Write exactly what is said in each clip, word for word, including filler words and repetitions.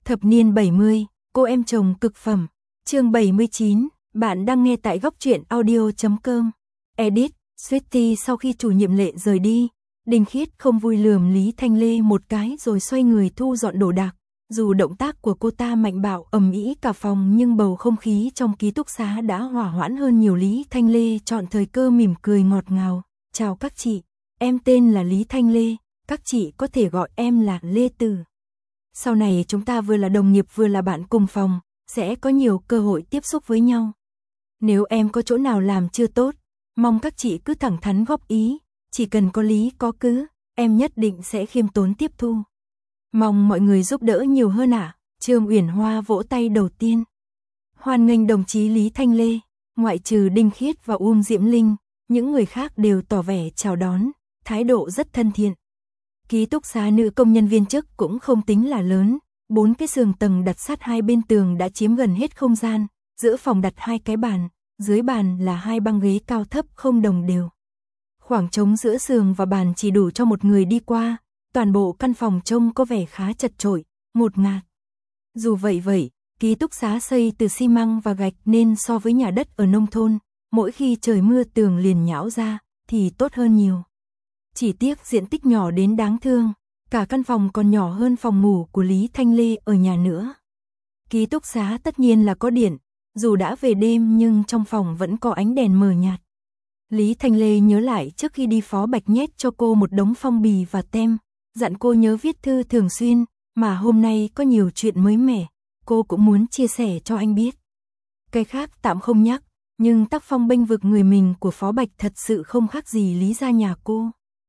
Thập niên bảy mươi, cô em chồng cực phẩm. Chương bảy mươi chín, bạn đang nghe tại góc truyện audio chấm com. Edit, Sweetie. Sau khi chủ nhiệm Lệ rời đi, Đinh Khiết không vui lườm Lý Thanh Lê một cái rồi xoay người thu dọn đồ đạc. Dù động tác của cô ta mạnh bạo ầm ĩ cả phòng nhưng bầu không khí trong ký túc xá đã hòa hoãn hơn nhiều. Lý Thanh Lê chọn thời cơ mỉm cười ngọt ngào. Chào các chị, em tên là Lý Thanh Lê, các chị có thể gọi em là Lê Từ. Sau này chúng ta vừa là đồng nghiệp vừa là bạn cùng phòng, sẽ có nhiều cơ hội tiếp xúc với nhau. Nếu em có chỗ nào làm chưa tốt, mong các chị cứ thẳng thắn góp ý, chỉ cần có lý có cứ, em nhất định sẽ khiêm tốn tiếp thu. Mong mọi người giúp đỡ nhiều hơn ạ. À? Trương Uyển Hoa vỗ tay đầu tiên. Hoan nghênh đồng chí Lý Thanh Lê, ngoại trừ Đinh Khiết và Uông Diễm Linh, những người khác đều tỏ vẻ chào đón, thái độ rất thân thiện. Ký túc xá nữ công nhân viên chức cũng không tính là lớn, bốn cái giường tầng đặt sát hai bên tường đã chiếm gần hết không gian, giữa phòng đặt hai cái bàn, dưới bàn là hai băng ghế cao thấp không đồng đều. Khoảng trống giữa giường và bàn chỉ đủ cho một người đi qua, toàn bộ căn phòng trông có vẻ khá chật chội, ngột ngạt. Dù vậy vậy, ký túc xá xây từ xi măng và gạch nên so với nhà đất ở nông thôn, mỗi khi trời mưa tường liền nhão ra, thì tốt hơn nhiều. Chỉ tiếc diện tích nhỏ đến đáng thương, cả căn phòng còn nhỏ hơn phòng ngủ của Lý Thanh Lê ở nhà nữa. Ký túc xá tất nhiên là có điện, dù đã về đêm nhưng trong phòng vẫn có ánh đèn mờ nhạt. Lý Thanh Lê nhớ lại trước khi đi Phó Bạch nhét cho cô một đống phong bì và tem, dặn cô nhớ viết thư thường xuyên, mà hôm nay có nhiều chuyện mới mẻ, cô cũng muốn chia sẻ cho anh biết. Cái khác tạm không nhắc, nhưng tác phong bênh vực người mình của Phó Bạch thật sự không khác gì Lý gia nhà cô.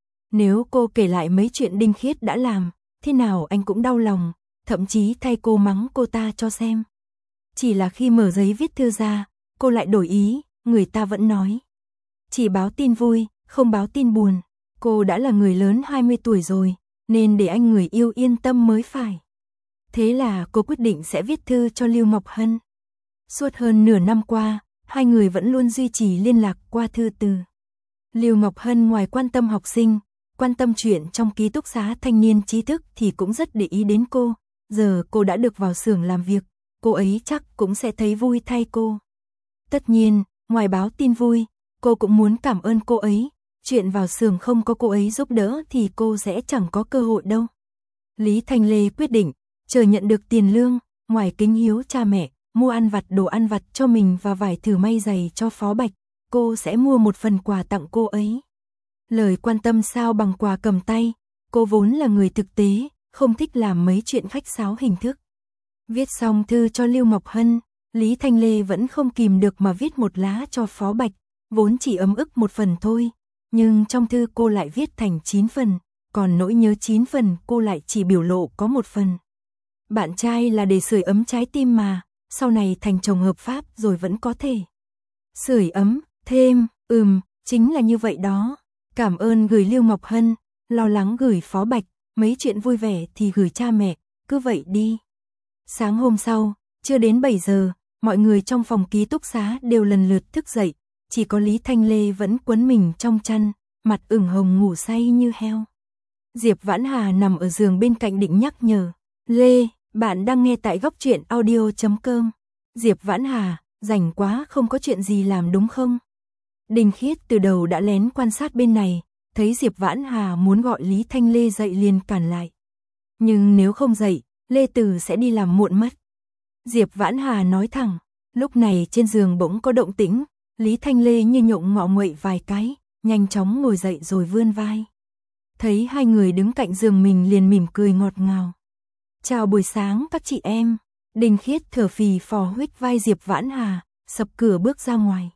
Nếu cô kể lại mấy chuyện Đinh Khiết đã làm, thế nào anh cũng đau lòng, thậm chí thay cô mắng cô ta cho xem. Chỉ là khi mở giấy viết thư ra, cô lại đổi ý, người ta vẫn nói. Chỉ báo tin vui, không báo tin buồn, cô đã là người lớn hai mươi tuổi rồi, nên để anh người yêu yên tâm mới phải. Thế là cô quyết định sẽ viết thư cho Lưu Ngọc Hân. Suốt hơn nửa năm qua, hai người vẫn luôn duy trì liên lạc qua thư từ. Lưu Ngọc Hân ngoài quan tâm học sinh, quan tâm chuyện trong ký túc xá thanh niên trí thức thì cũng rất để ý đến cô. Giờ cô đã được vào xưởng làm việc, cô ấy chắc cũng sẽ thấy vui thay cô. Tất nhiên, ngoài báo tin vui, cô cũng muốn cảm ơn cô ấy. Chuyện vào xưởng không có cô ấy giúp đỡ thì cô sẽ chẳng có cơ hội đâu. Lý Thanh Lê quyết định, chờ nhận được tiền lương, ngoài kính hiếu cha mẹ, mua ăn vặt đồ ăn vặt cho mình và vải thử may giày cho Phó Bạch, cô sẽ mua một phần quà tặng cô ấy. Lời quan tâm sao bằng quà cầm tay, cô vốn là người thực tế, không thích làm mấy chuyện khách sáo hình thức. Viết xong thư cho Lưu Ngọc Hân, Lý Thanh Lê vẫn không kìm được mà viết một lá cho Phó Bạch, vốn chỉ ấm ức một phần thôi, nhưng trong thư cô lại viết thành chín phần, còn nỗi nhớ chín phần cô lại chỉ biểu lộ có một phần. Bạn trai là để sưởi ấm trái tim mà, sau này thành chồng hợp pháp rồi vẫn có thể sưởi ấm thêm, ừm, chính là như vậy đó. Cảm ơn gửi Lưu Ngọc Hân, lo lắng gửi Phó Bạch, mấy chuyện vui vẻ thì gửi cha mẹ, cứ vậy đi. Sáng hôm sau, chưa đến bảy giờ, mọi người trong phòng ký túc xá đều lần lượt thức dậy, chỉ có Lý Thanh Lê vẫn quấn mình trong chăn, mặt ửng hồng ngủ say như heo. Diệp Vãn Hà nằm ở giường bên cạnh định nhắc nhở, Lê, bạn đang nghe tại góc truyện audio chấm com. Diệp Vãn Hà, rảnh quá không có chuyện gì làm đúng không? Đinh Khiết từ đầu đã lén quan sát bên này, thấy Diệp Vãn Hà muốn gọi Lý Thanh Lê dậy liền cản lại. Nhưng nếu không dậy, Lê Từ sẽ đi làm muộn mất. Diệp Vãn Hà nói thẳng, lúc này trên giường bỗng có động tĩnh, Lý Thanh Lê như nhộng ngọ nguậy vài cái, nhanh chóng ngồi dậy rồi vươn vai. Thấy hai người đứng cạnh giường mình liền mỉm cười ngọt ngào. Chào buổi sáng các chị em. Đinh Khiết thở phì phò huých vai Diệp Vãn Hà, sập cửa bước ra ngoài.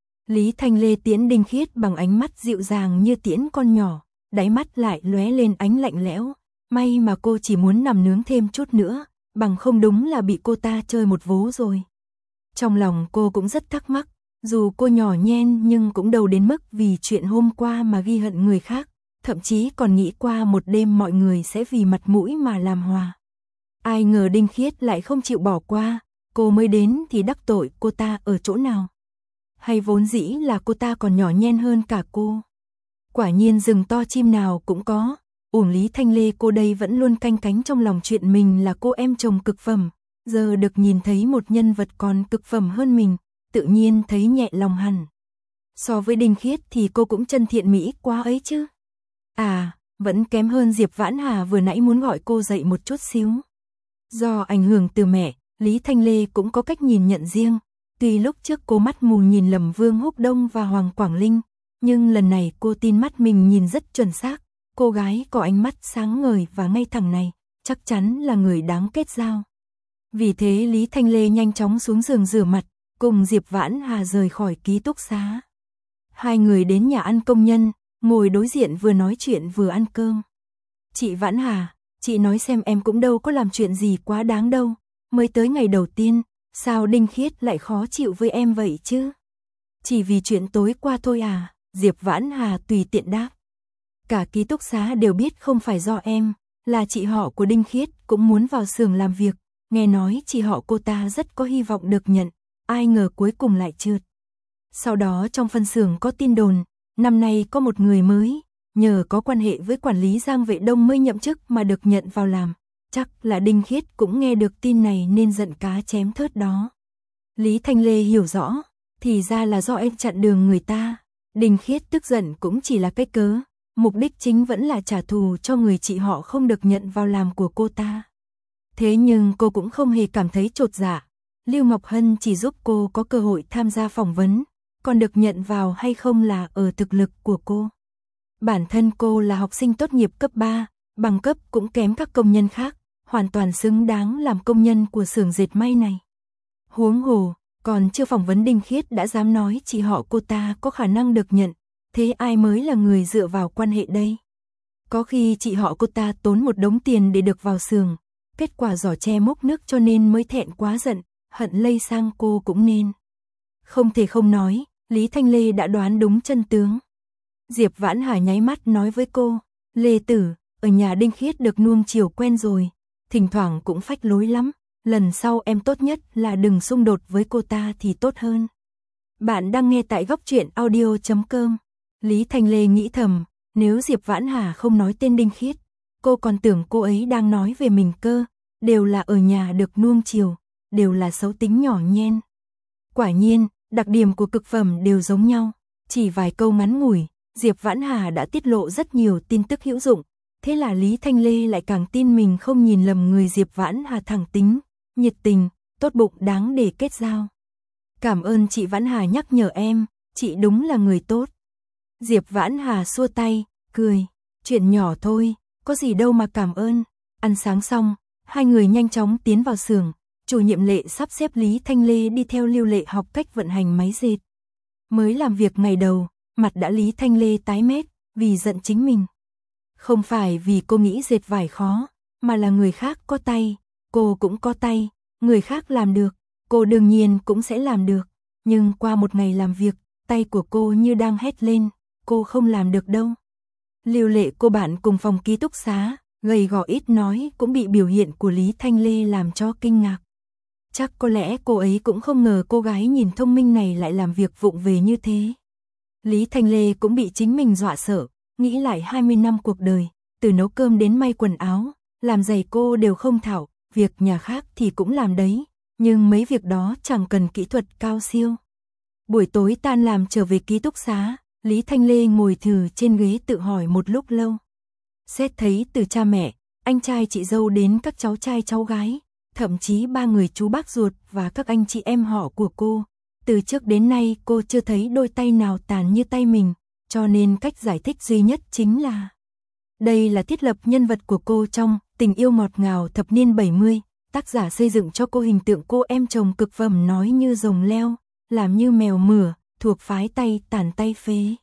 Lý Thanh Lê tiễn Đinh Khiết bằng ánh mắt dịu dàng như tiễn con nhỏ, đáy mắt lại lóe lên ánh lạnh lẽo. May mà cô chỉ muốn nằm nướng thêm chút nữa, bằng không đúng là bị cô ta chơi một vố rồi. Trong lòng cô cũng rất thắc mắc, dù cô nhỏ nhen nhưng cũng đâu đến mức vì chuyện hôm qua mà ghi hận người khác, thậm chí còn nghĩ qua một đêm mọi người sẽ vì mặt mũi mà làm hòa. Ai ngờ Đinh Khiết lại không chịu bỏ qua, cô mới đến thì đắc tội cô ta ở chỗ nào? Hay vốn dĩ là cô ta còn nhỏ nhen hơn cả cô? Quả nhiên rừng to chim nào cũng có, Uổng Lý Thanh Lê cô đây vẫn luôn canh cánh trong lòng chuyện mình là cô em chồng cực phẩm, giờ được nhìn thấy một nhân vật còn cực phẩm hơn mình, tự nhiên thấy nhẹ lòng hẳn. So với Đinh Khiết thì cô cũng chân thiện mỹ quá ấy chứ. À, vẫn kém hơn Diệp Vãn Hà vừa nãy muốn gọi cô dậy một chút xíu. Do ảnh hưởng từ mẹ, Lý Thanh Lê cũng có cách nhìn nhận riêng. Tuy lúc trước cô mắt mù nhìn lầm Vương Húc Đông và Hoàng Quảng Linh, nhưng lần này cô tin mắt mình nhìn rất chuẩn xác. Cô gái có ánh mắt sáng ngời và ngay thẳng này, chắc chắn là người đáng kết giao. Vì thế Lý Thanh Lê nhanh chóng xuống giường rửa mặt, cùng Diệp Vãn Hà rời khỏi ký túc xá. Hai người đến nhà ăn công nhân, ngồi đối diện vừa nói chuyện vừa ăn cơm. Chị Vãn Hà, chị nói xem em cũng đâu có làm chuyện gì quá đáng đâu, mới tới ngày đầu tiên, sao Đinh Khiết lại khó chịu với em vậy chứ? Chỉ vì chuyện tối qua thôi à? Diệp Vãn Hà tùy tiện đáp. Cả ký túc xá đều biết không phải do em, là chị họ của Đinh Khiết cũng muốn vào xưởng làm việc, nghe nói chị họ cô ta rất có hy vọng được nhận, ai ngờ cuối cùng lại trượt. Sau đó trong phân xưởng có tin đồn, năm nay có một người mới, nhờ có quan hệ với quản lý Giang Vệ Đông mới nhậm chức mà được nhận vào làm, chắc là Đinh Khiết cũng nghe được tin này nên giận cá chém thớt đó. Lý Thanh Lê hiểu rõ, thì ra là do em chặn đường người ta, Đinh Khiết tức giận cũng chỉ là cái cớ. Mục đích chính vẫn là trả thù cho người chị họ không được nhận vào làm của cô ta. Thế nhưng cô cũng không hề cảm thấy chột dạ. Lưu Ngọc Hân chỉ giúp cô có cơ hội tham gia phỏng vấn, còn được nhận vào hay không là ở thực lực của cô. Bản thân cô là học sinh tốt nghiệp cấp ba, bằng cấp cũng kém các công nhân khác, hoàn toàn xứng đáng làm công nhân của xưởng dệt may này. Huống hồ, còn chưa phỏng vấn Đinh Khiết đã dám nói chị họ cô ta có khả năng được nhận. Thế ai mới là người dựa vào quan hệ đây? Có khi chị họ cô ta tốn một đống tiền để được vào xưởng, kết quả giỏ che múc nước cho nên mới thẹn quá giận, hận lây sang cô cũng nên. Không thể không nói, Lý Thanh Lê đã đoán đúng chân tướng. Diệp Vãn Hà nháy mắt nói với cô, Lê Tử, ở nhà Đinh Khiết được nuông chiều quen rồi, thỉnh thoảng cũng phách lối lắm, lần sau em tốt nhất là đừng xung đột với cô ta thì tốt hơn. Bạn đang nghe tại góc truyện audio chấm com. Lý Thanh Lê nghĩ thầm, nếu Diệp Vãn Hà không nói tên Đinh Khiết, cô còn tưởng cô ấy đang nói về mình cơ, đều là ở nhà được nuông chiều, đều là xấu tính nhỏ nhen. Quả nhiên, đặc điểm của cực phẩm đều giống nhau, chỉ vài câu ngắn ngủi, Diệp Vãn Hà đã tiết lộ rất nhiều tin tức hữu dụng, thế là Lý Thanh Lê lại càng tin mình không nhìn lầm người Diệp Vãn Hà thẳng tính, nhiệt tình, tốt bụng đáng để kết giao. Cảm ơn chị Vãn Hà nhắc nhở em, chị đúng là người tốt. Diệp Vãn Hà xua tay, cười, chuyện nhỏ thôi, có gì đâu mà cảm ơn. Ăn sáng xong, hai người nhanh chóng tiến vào xưởng, chủ nhiệm Lệ sắp xếp Lý Thanh Lê đi theo Lưu Lệ học cách vận hành máy dệt. Mới làm việc ngày đầu, mặt đã Lý Thanh Lê tái mét, vì giận chính mình. Không phải vì cô nghĩ dệt vải khó, mà là người khác có tay, cô cũng có tay, người khác làm được, cô đương nhiên cũng sẽ làm được. Nhưng qua một ngày làm việc, tay của cô như đang hét lên, cô không làm được đâu. Lưu Lệ cô bạn cùng phòng ký túc xá, gầy gò ít nói cũng bị biểu hiện của Lý Thanh Lê làm cho kinh ngạc. Chắc có lẽ cô ấy cũng không ngờ cô gái nhìn thông minh này lại làm việc vụng về như thế. Lý Thanh Lê cũng bị chính mình dọa sợ, nghĩ lại hai mươi năm cuộc đời, từ nấu cơm đến may quần áo, làm giày cô đều không thạo, việc nhà khác thì cũng làm đấy, nhưng mấy việc đó chẳng cần kỹ thuật cao siêu. Buổi tối tan làm trở về ký túc xá, Lý Thanh Lê ngồi thừ trên ghế tự hỏi một lúc lâu. Xét thấy từ cha mẹ, anh trai chị dâu đến các cháu trai cháu gái, thậm chí ba người chú bác ruột và các anh chị em họ của cô, từ trước đến nay cô chưa thấy đôi tay nào tàn như tay mình, cho nên cách giải thích duy nhất chính là đây là thiết lập nhân vật của cô trong Tình yêu ngọt ngào thập niên bảy mươi, tác giả xây dựng cho cô hình tượng cô em chồng cực phẩm nói như rồng leo, làm như mèo mửa, thuộc phái tay tàn tay phế.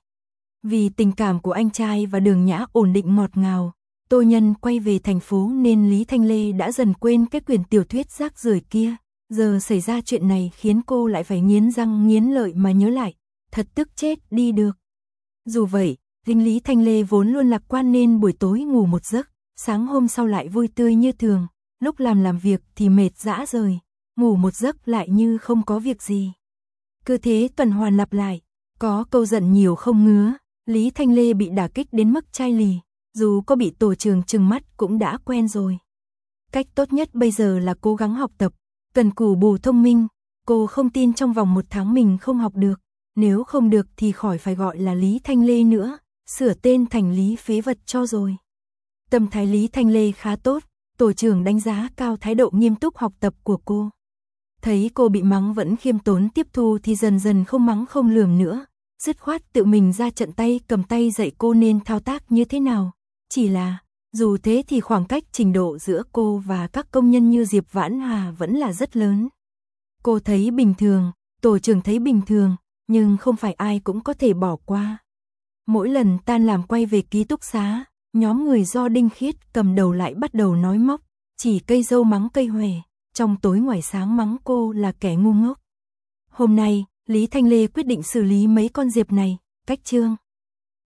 Vì tình cảm của anh trai và Đường Nhã ổn định ngọt ngào, Tô Nhân quay về thành phố nên Lý Thanh Lê đã dần quên cái quyển tiểu thuyết rác rưởi kia. Giờ xảy ra chuyện này khiến cô lại phải nghiến răng nghiến lợi mà nhớ lại, thật tức chết đi được. Dù vậy, Linh Lý Thanh Lê vốn luôn lạc quan nên buổi tối ngủ một giấc, sáng hôm sau lại vui tươi như thường, lúc làm làm việc thì mệt dã rời, ngủ một giấc lại như không có việc gì. Cứ thế tuần hoàn lặp lại, có câu giận nhiều không ngứa, Lý Thanh Lê bị đả kích đến mức chai lì, dù có bị tổ trưởng trừng mắt cũng đã quen rồi. Cách tốt nhất bây giờ là cố gắng học tập, cần cù bù thông minh, cô không tin trong vòng một tháng mình không học được, nếu không được thì khỏi phải gọi là Lý Thanh Lê nữa, sửa tên thành Lý Phế Vật cho rồi. Tâm thái Lý Thanh Lê khá tốt, tổ trưởng đánh giá cao thái độ nghiêm túc học tập của cô. Thấy cô bị mắng vẫn khiêm tốn tiếp thu thì dần dần không mắng không lườm nữa, dứt khoát tự mình ra trận tay cầm tay dạy cô nên thao tác như thế nào. Chỉ là, dù thế thì khoảng cách trình độ giữa cô và các công nhân như Diệp Vãn Hà vẫn là rất lớn. Cô thấy bình thường, tổ trưởng thấy bình thường, nhưng không phải ai cũng có thể bỏ qua. Mỗi lần tan làm quay về ký túc xá, nhóm người do Đinh Khiết cầm đầu lại bắt đầu nói móc, chỉ cây dâu mắng cây huệ, trong tối ngoài sáng mắng cô là kẻ ngu ngốc. Hôm nay, Lý Thanh Lê quyết định xử lý mấy con diệp này, cách chương.